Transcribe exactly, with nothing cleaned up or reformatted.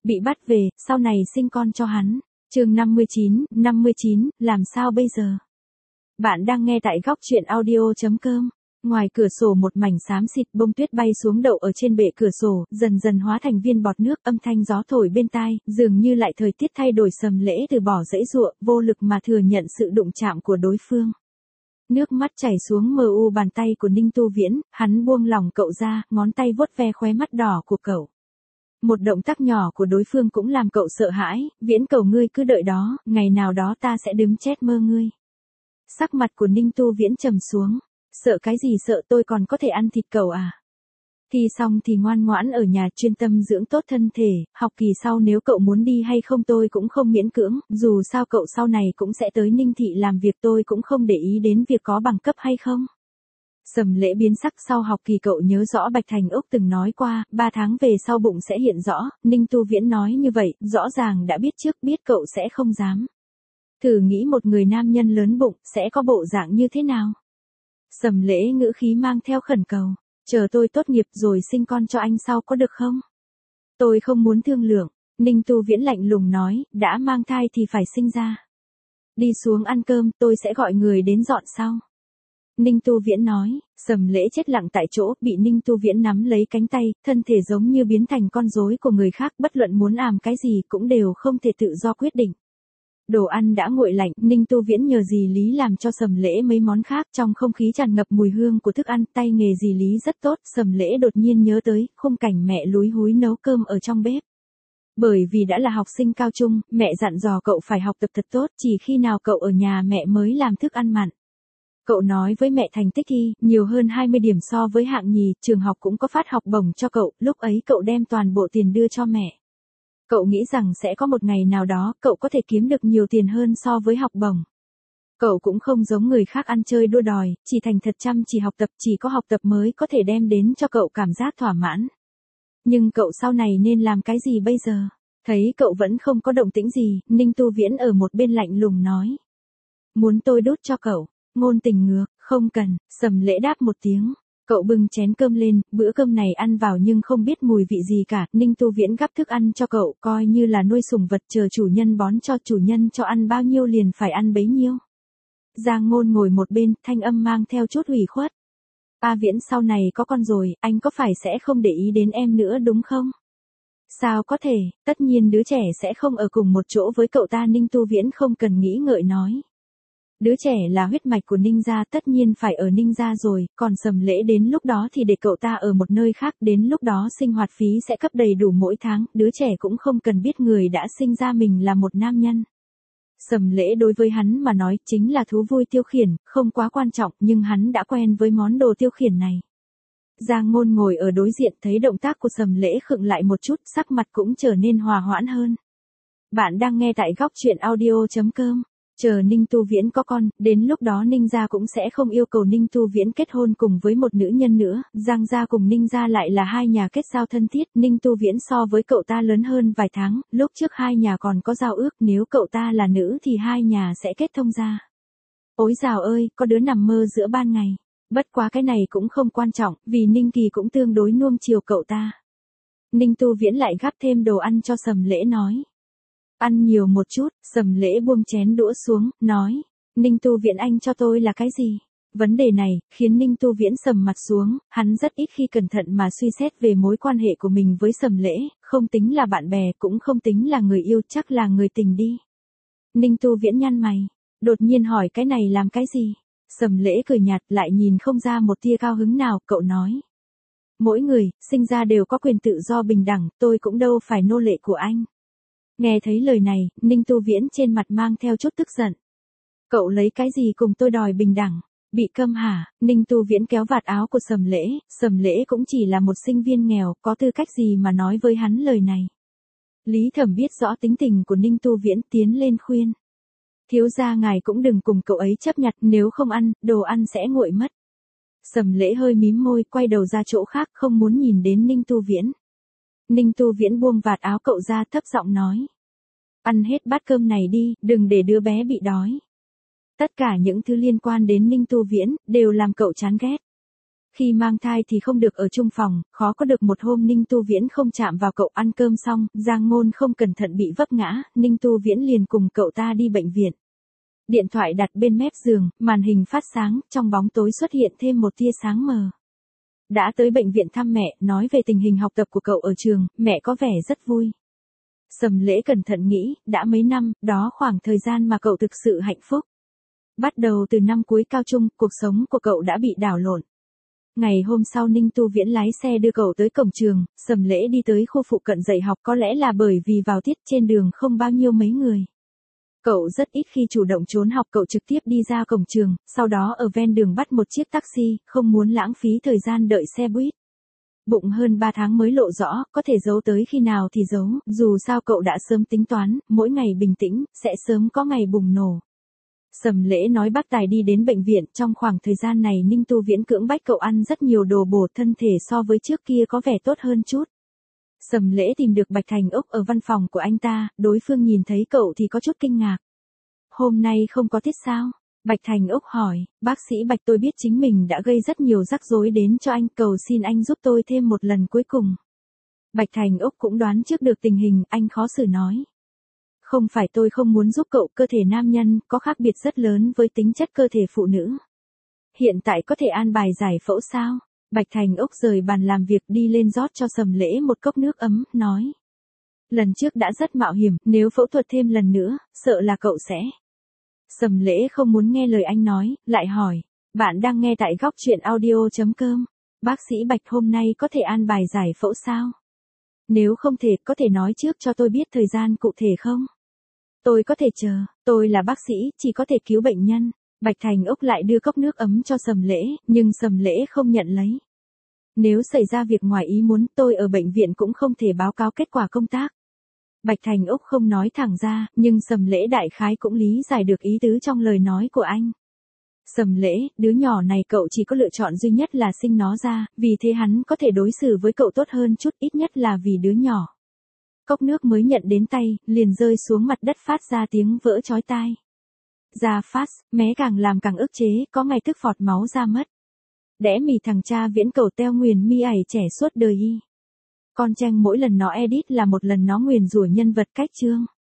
Bị bắt về, sau này sinh con cho hắn. Chương năm mươi chín, năm mươi chín, làm sao bây giờ? Bạn đang nghe tại góc truyện audio chấm com. Ngoài cửa sổ một mảnh xám xịt, bông tuyết bay xuống đậu ở trên bệ cửa sổ, dần dần hóa thành viên bọt nước, âm thanh gió thổi bên tai, dường như lại thời tiết thay đổi. Sầm Lễ từ bỏ giãy giụa, vô lực mà thừa nhận sự đụng chạm của đối phương. Nước mắt chảy xuống mờ u bàn tay của Ninh Tu Viễn, hắn buông lỏng cậu ra, ngón tay vuốt ve khóe mắt đỏ của cậu. Một động tác nhỏ của đối phương cũng làm cậu sợ hãi. Viễn cầu, ngươi cứ đợi đó, ngày nào đó ta sẽ đứng chết mơ ngươi. Sắc mặt của Ninh Tu Viễn trầm xuống. Sợ cái gì sợ, tôi còn có thể ăn thịt cậu à? Thi xong thì ngoan ngoãn ở nhà chuyên tâm dưỡng tốt thân thể, học kỳ sau nếu cậu muốn đi hay không tôi cũng không miễn cưỡng, dù sao cậu sau này cũng sẽ tới Ninh Thị làm việc, tôi cũng không để ý đến việc có bằng cấp hay không. Sầm Lễ biến sắc. Sau học kỳ cậu nhớ rõ Bạch Thành Úc từng nói qua, ba tháng về sau bụng sẽ hiện rõ. Ninh Tu Viễn nói như vậy, rõ ràng đã biết trước, biết cậu sẽ không dám. Thử nghĩ một người nam nhân lớn bụng, sẽ có bộ dạng như thế nào? Sầm Lễ ngữ khí mang theo khẩn cầu. Chờ tôi tốt nghiệp rồi sinh con cho anh sau có được không? Tôi không muốn thương lượng. Ninh Tu Viễn lạnh lùng nói, đã mang thai thì phải sinh ra. Đi xuống ăn cơm, tôi sẽ gọi người đến dọn sau. Ninh Tu Viễn nói. Sầm Lễ chết lặng tại chỗ, bị Ninh Tu Viễn nắm lấy cánh tay, thân thể giống như biến thành con rối của người khác, bất luận muốn làm cái gì cũng đều không thể tự do quyết định. Đồ ăn đã nguội lạnh, Ninh Tu Viễn nhờ dì Lý làm cho Sầm Lễ mấy món khác, trong không khí tràn ngập mùi hương của thức ăn, tay nghề dì Lý rất tốt. Sầm Lễ đột nhiên nhớ tới khung cảnh mẹ lúi húi nấu cơm ở trong bếp. Bởi vì đã là học sinh cao trung, mẹ dặn dò cậu phải học tập thật tốt, chỉ khi nào cậu ở nhà mẹ mới làm thức ăn mặn. Cậu nói với mẹ thành tích thi nhiều hơn hai mươi điểm so với hạng nhì, trường học cũng có phát học bổng cho cậu, lúc ấy cậu đem toàn bộ tiền đưa cho mẹ. Cậu nghĩ rằng sẽ có một ngày nào đó, cậu có thể kiếm được nhiều tiền hơn so với học bổng. Cậu cũng không giống người khác ăn chơi đua đòi, chỉ thành thật chăm chỉ học tập, chỉ có học tập mới có thể đem đến cho cậu cảm giác thỏa mãn. Nhưng cậu sau này nên làm cái gì bây giờ? Thấy cậu vẫn không có động tĩnh gì, Ninh Tu Viễn ở một bên lạnh lùng nói. Muốn tôi đút cho cậu? Ngôn tình ngược, không cần. Sầm Lễ đáp một tiếng. Cậu bưng chén cơm lên, bữa cơm này ăn vào nhưng không biết mùi vị gì cả. Ninh Tu Viễn gắp thức ăn cho cậu, coi như là nuôi sủng vật, chờ chủ nhân bón cho, chủ nhân cho ăn bao nhiêu liền phải ăn bấy nhiêu. Giang Ngôn ngồi một bên, thanh âm mang theo chút ủy khuất. A Viễn, sau này có con rồi, anh có phải sẽ không để ý đến em nữa đúng không? Sao có thể, tất nhiên đứa trẻ sẽ không ở cùng một chỗ với cậu ta. Ninh Tu Viễn không cần nghĩ ngợi nói. Đứa trẻ là huyết mạch của Ninh gia, tất nhiên phải ở Ninh gia rồi, còn Sầm Lễ đến lúc đó thì để cậu ta ở một nơi khác, đến lúc đó sinh hoạt phí sẽ cấp đầy đủ mỗi tháng, đứa trẻ cũng không cần biết người đã sinh ra mình là một nam nhân. Sầm Lễ đối với hắn mà nói chính là thú vui tiêu khiển, không quá quan trọng, nhưng hắn đã quen với món đồ tiêu khiển này. Giang Ngôn ngồi ở đối diện, thấy động tác của Sầm Lễ khựng lại một chút, sắc mặt cũng trở nên hòa hoãn hơn. Bạn đang nghe tại góc truyện audio chấm com. Chờ Ninh Tu Viễn có con, đến lúc đó Ninh gia cũng sẽ không yêu cầu Ninh Tu Viễn kết hôn cùng với một nữ nhân nữa. Giang gia cùng Ninh gia lại là hai nhà kết giao thân thiết, Ninh Tu Viễn so với cậu ta lớn hơn vài tháng, lúc trước hai nhà còn có giao ước, nếu cậu ta là nữ thì hai nhà sẽ kết thông gia. Ôi dào ơi, có đứa nằm mơ giữa ban ngày. Bất quá cái này cũng không quan trọng, vì Ninh Kỳ cũng tương đối nuông chiều cậu ta. Ninh Tu Viễn lại gắp thêm đồ ăn cho Sầm Lễ nói. Ăn nhiều một chút. Sầm Lễ buông chén đũa xuống, nói. Ninh Tu Viễn, anh cho tôi là cái gì? Vấn đề này, khiến Ninh Tu Viễn sầm mặt xuống, hắn rất ít khi cẩn thận mà suy xét về mối quan hệ của mình với Sầm Lễ, không tính là bạn bè, cũng không tính là người yêu, chắc là người tình đi. Ninh Tu Viễn nhăn mày, đột nhiên hỏi cái này làm cái gì? Sầm Lễ cười nhạt, lại nhìn không ra một tia cao hứng nào, cậu nói. Mỗi người, sinh ra đều có quyền tự do bình đẳng, tôi cũng đâu phải nô lệ của anh. Nghe thấy lời này, Ninh Tu Viễn trên mặt mang theo chút tức giận. Cậu lấy cái gì cùng tôi đòi bình đẳng? Bị câm hả? Ninh Tu Viễn kéo vạt áo của Sầm Lễ, Sầm Lễ cũng chỉ là một sinh viên nghèo, có tư cách gì mà nói với hắn lời này. Lý Thẩm biết rõ tính tình của Ninh Tu Viễn, tiến lên khuyên. Thiếu gia ngài cũng đừng cùng cậu ấy chấp nhặt, nếu không ăn, đồ ăn sẽ nguội mất. Sầm Lễ hơi mím môi, quay đầu ra chỗ khác, không muốn nhìn đến Ninh Tu Viễn. Ninh Tu Viễn buông vạt áo cậu ra, thấp giọng nói. Ăn hết bát cơm này đi, đừng để đứa bé bị đói. Tất cả những thứ liên quan đến Ninh Tu Viễn, đều làm cậu chán ghét. Khi mang thai thì không được ở chung phòng, khó có được một hôm Ninh Tu Viễn không chạm vào cậu. Ăn cơm xong, Giang Ngôn không cẩn thận bị vấp ngã, Ninh Tu Viễn liền cùng cậu ta đi bệnh viện. Điện thoại đặt bên mép giường, màn hình phát sáng, trong bóng tối xuất hiện thêm một tia sáng mờ. Đã tới bệnh viện thăm mẹ, nói về tình hình học tập của cậu ở trường, mẹ có vẻ rất vui. Sầm Lễ cẩn thận nghĩ, đã mấy năm, đó khoảng thời gian mà cậu thực sự hạnh phúc. Bắt đầu từ năm cuối cao trung, cuộc sống của cậu đã bị đảo lộn. Ngày hôm sau Ninh Tu Viễn lái xe đưa cậu tới cổng trường, Sầm Lễ đi tới khu phụ cận dạy học, có lẽ là bởi vì vào tiết trên đường không bao nhiêu mấy người. Cậu rất ít khi chủ động trốn học, cậu trực tiếp đi ra cổng trường, sau đó ở ven đường bắt một chiếc taxi, không muốn lãng phí thời gian đợi xe buýt. Bụng hơn ba tháng mới lộ rõ, có thể giấu tới khi nào thì giấu, dù sao cậu đã sớm tính toán, mỗi ngày bình tĩnh, sẽ sớm có ngày bùng nổ. Sầm Lễ nói bác tài đi đến bệnh viện, trong khoảng thời gian này Ninh Tu Viễn cưỡng bách cậu ăn rất nhiều đồ bổ, thân thể so với trước kia có vẻ tốt hơn chút. Sầm Lễ tìm được Bạch Thành Úc ở văn phòng của anh ta, đối phương nhìn thấy cậu thì có chút kinh ngạc. Hôm nay không có tiết sao? Bạch Thành Úc hỏi, bác sĩ Bạch, tôi biết chính mình đã gây rất nhiều rắc rối đến cho anh, cầu xin anh giúp tôi thêm một lần cuối cùng. Bạch Thành Úc cũng đoán trước được tình hình, anh khó xử nói. Không phải tôi không muốn giúp cậu, cơ thể nam nhân có khác biệt rất lớn với tính chất cơ thể phụ nữ. Hiện tại có thể an bài giải phẫu sao? Bạch Thành Úc rời bàn làm việc đi lên rót cho Sầm Lễ một cốc nước ấm, nói. Lần trước đã rất mạo hiểm, nếu phẫu thuật thêm lần nữa, sợ là cậu sẽ. Sầm Lễ không muốn nghe lời anh nói, lại hỏi. Bạn đang nghe tại góc truyện audio chấm com. Bác sĩ Bạch, hôm nay có thể an bài giải phẫu sao? Nếu không thể, có thể nói trước cho tôi biết thời gian cụ thể không? Tôi có thể chờ, tôi là bác sĩ, chỉ có thể cứu bệnh nhân. Bạch Thành Úc lại đưa cốc nước ấm cho Sầm Lễ, nhưng Sầm Lễ không nhận lấy. Nếu xảy ra việc ngoài ý muốn, tôi ở bệnh viện cũng không thể báo cáo kết quả công tác. Bạch Thành Úc không nói thẳng ra, nhưng Sầm Lễ đại khái cũng lý giải được ý tứ trong lời nói của anh. Sầm Lễ, đứa nhỏ này cậu chỉ có lựa chọn duy nhất là sinh nó ra, vì thế hắn có thể đối xử với cậu tốt hơn chút, ít nhất là vì đứa nhỏ. Cốc nước mới nhận đến tay, liền rơi xuống mặt đất phát ra tiếng vỡ chói tai. Ra phát, mé càng làm càng ức chế, có ngày tức phọt máu ra mất. Đẽ mì thằng cha viễn cầu teo nguyền mi ải trẻ suốt đời y. Con tranh mỗi lần nó edit là một lần nó nguyền rủa nhân vật cách chương.